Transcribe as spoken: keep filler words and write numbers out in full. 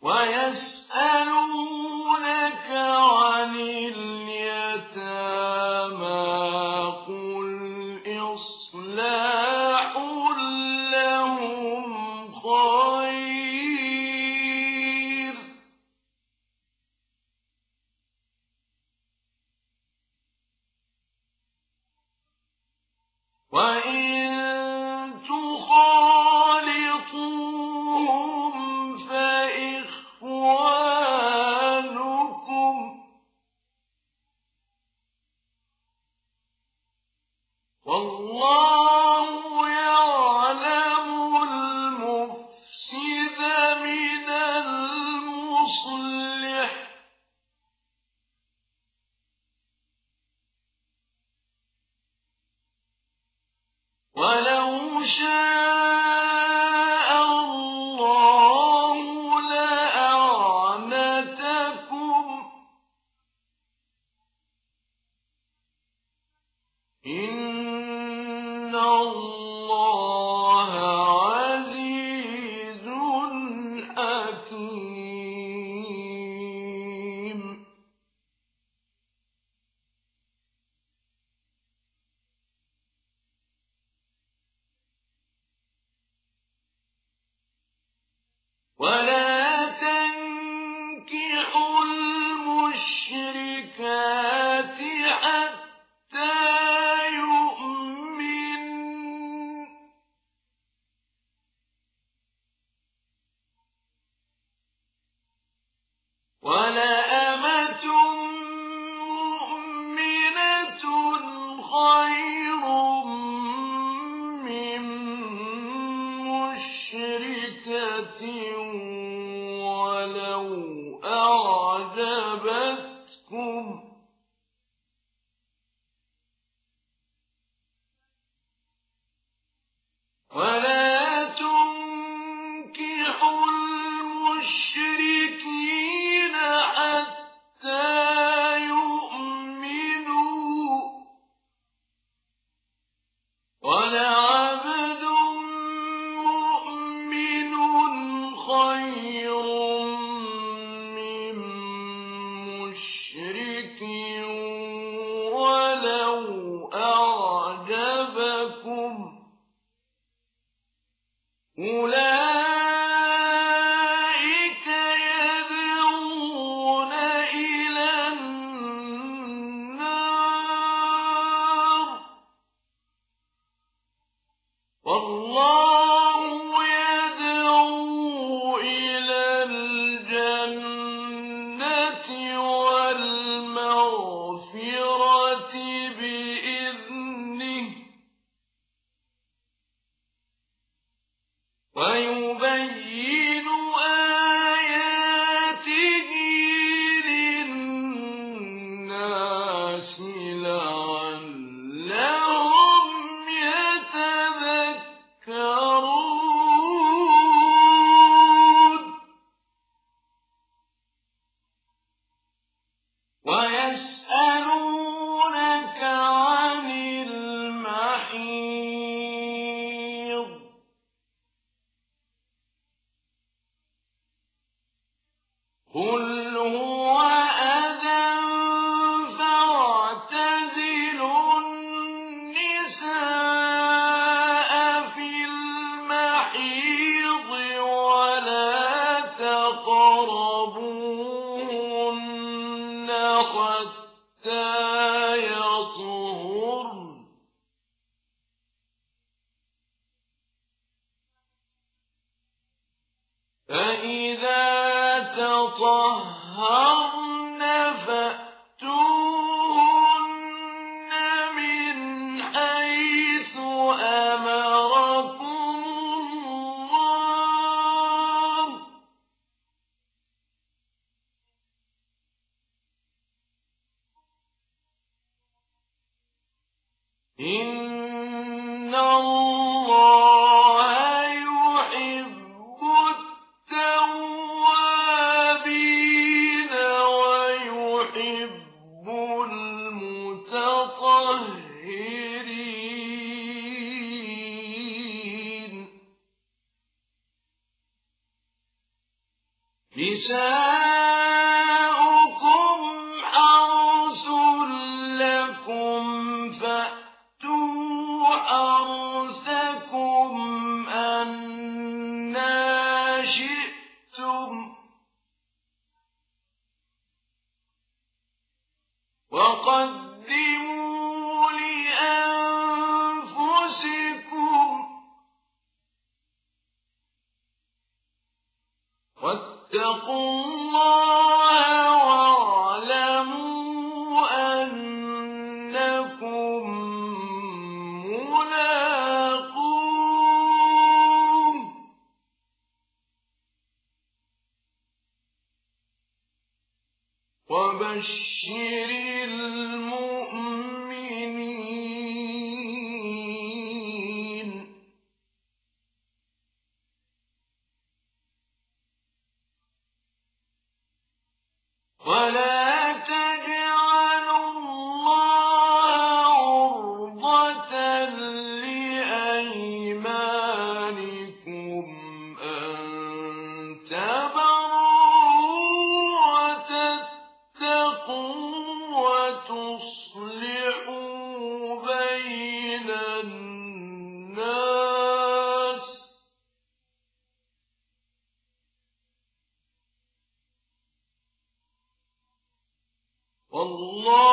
ويسألونك عن اليتامى قل إصلاح لهم خير وإن تخالطوهم فإخوانكم والله يعلم المفسد من المصلح ولو شاء الله لأعنتكم إن الله عزيز حكيم ولا تنكحوا المشركات حتى يؤمن ولأمة مؤمنة خير من مشركة ولو أعجبتكم ولا تنكحوا المشركين حتى يؤمنوا ولعبد مؤمن خير من مشرك ولو أعجبكم أولئك يدعون إلى النار والله يدعو إلى الجنة والمغفرة بإذنه ويبين آياته للناس لعلهم يتذكرون ويسألونك عن المحيض قل هو أذى فاعتزلوا النساء في المحيض ولا تقربوهن حتى يطهرن فإذا تطهرن فأتوهن من حيث أمركم الله إن الله يحب التوابين ويحب المتطهرين نساؤكم حرث لكم فأتوا حرثكم أنى شئتم وقدموا لأنفسكم واتقوا الله واعلموا أنكم ملاقوه وبشر المؤمنين ولا تجعلوا الله عرضة لأيمانكم أن تبروا وتتقوا وتصلحوا بين الناس والله